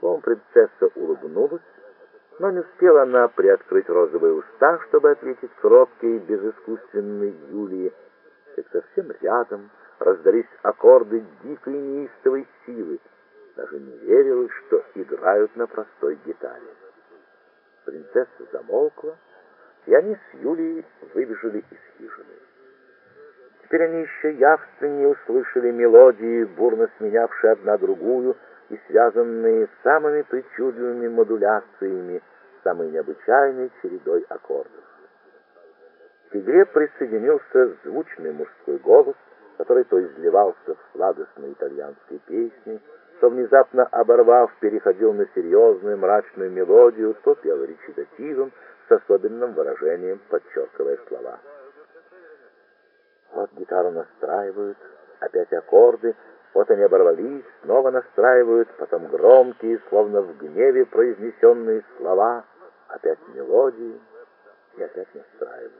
Словом, принцесса улыбнулась, но не успела она приоткрыть розовые уста, чтобы ответить кроткой и безыскусственной Юлии, как совсем рядом раздались аккорды дикой и неистовой силы. Даже не верилось, что играют на простой гитаре. Принцесса замолкла, и они с Юлией выбежали из хижины. Теперь они еще явственнее услышали мелодии, бурно сменявшие одна другую и связанные самыми причудливыми модуляциями, самой необычайной чередой аккордов. К игре присоединился звучный мужской голос, который то изливался в сладостной итальянской песне, то, внезапно оборвав, переходил на серьезную мрачную мелодию, то пел речитативом с особенным выражением, подчеркивая слова. Вот гитару настраивают, опять аккорды, вот они оборвались, снова настраивают, потом громкие, словно в гневе произнесенные слова, опять мелодии и опять настраивают.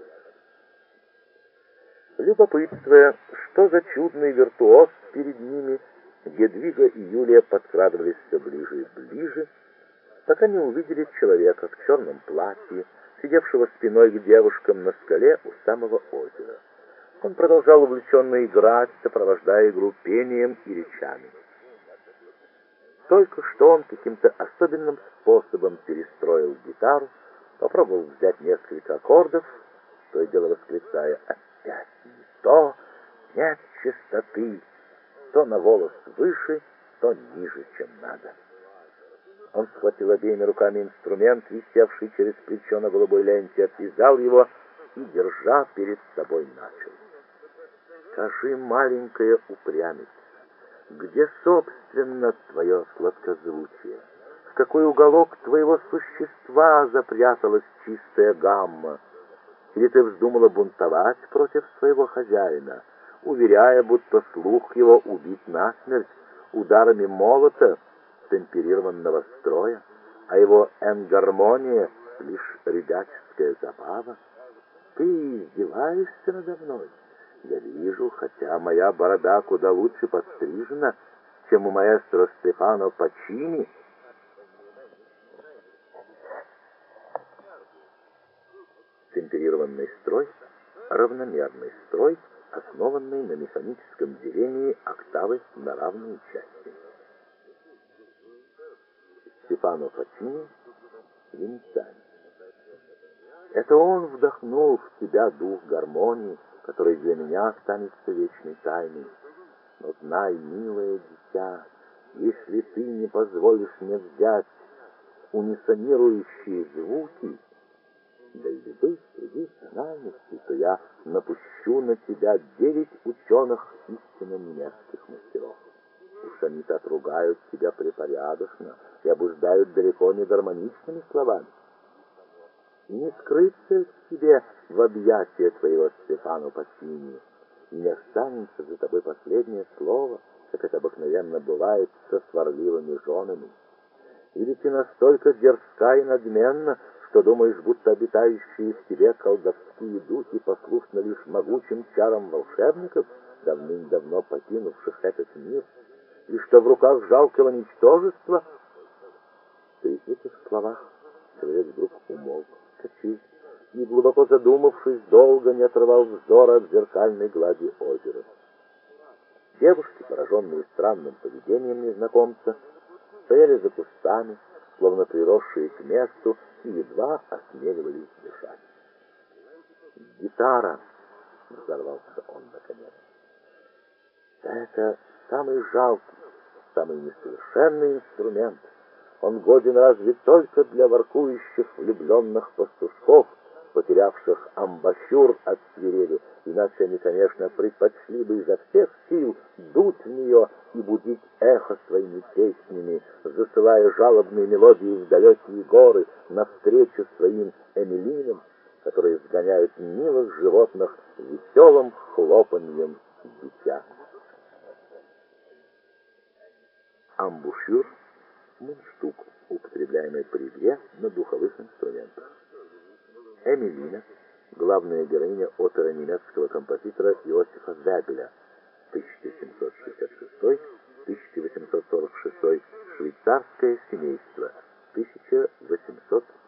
Любопытствуя, что за чудный виртуоз перед ними, Гедвига и Юлия подкрадывались все ближе и ближе, пока не увидели человека в черном платье, сидевшего спиной к девушкам на скале у самого озера. Он продолжал увлеченно играть, сопровождая игру пением и речами. Только что он каким-то особенным способом перестроил гитару, попробовал взять несколько аккордов, то и дело восклицая: «Опять не то, нет чистоты, то на волос выше, то ниже, чем надо». Он схватил обеими руками инструмент, висевший через плечо на голубой ленте, отвязал его и, держа перед собой, начал. «Скажи, маленькая упрямец, где, собственно, твое сладкозвучие? В какой уголок твоего существа запряталась чистая гамма? Или ты вздумала бунтовать против своего хозяина, уверяя, будто слух его убит насмерть ударами молота темперированного строя, а его энгармония — лишь ребяческая забава? Ты издеваешься надо мной? Я вижу, хотя моя борода куда лучше подстрижена, чем у маэстро Стефано Пачини». Темперированный строй — равномерный строй, основанный на механическом делении октавы на равные части. Стефано Пачини, венецианец. Это он вдохнул в тебя дух гармонии, который для меня останется вечной тайной. Но знай, милое дитя, если ты не позволишь мне взять унисонирующие звуки, да и любых других тональностей, то я напущу на тебя 9 ученых истинно немецких мастеров. Уж они-то отругают тебя препорядочно и обуждают далеко не гармоничными словами. И не скрыться к тебе в объятия твоего Стефано Пачини, и не останется за тобой последнее слово, как это обыкновенно бывает со сварливыми женами. Или ты настолько дерзка и надменна, что думаешь, будто обитающие в тебе колдовские духи послушны лишь могучим чарам волшебников, давным-давно покинувших этот мир, и что в руках жалкого ничтожества? При этих словах человек вдруг умолк, вскочил и, глубоко задумавшись, долго не отрывал взора от зеркальной глади озера. Девушки, пораженные странным поведением незнакомца, стояли за кустами, словно приросшие к месту, и едва осмеливались дышать. «Гитара!» — взорвался он наконец. «Это самый жалкий, самый несовершенный инструмент. Он годен разве только для воркующих влюбленных пастушков, потерявших амбащур от свирели, иначе они, конечно, предпочли бы изо всех сил дуть в нее и будить эхо своими песнями, засылая жалобные мелодии в далекие горы навстречу своим Эмилинам, которые сгоняют милых животных веселым хлопаньем дитя». Амбушюр — мундштук, употребляемый при игре на духовых инструментах. Эмилина — главная героиня оперы немецкого композитора Иосифа Вебеля 1766 1846, швейцарское семейство, 1800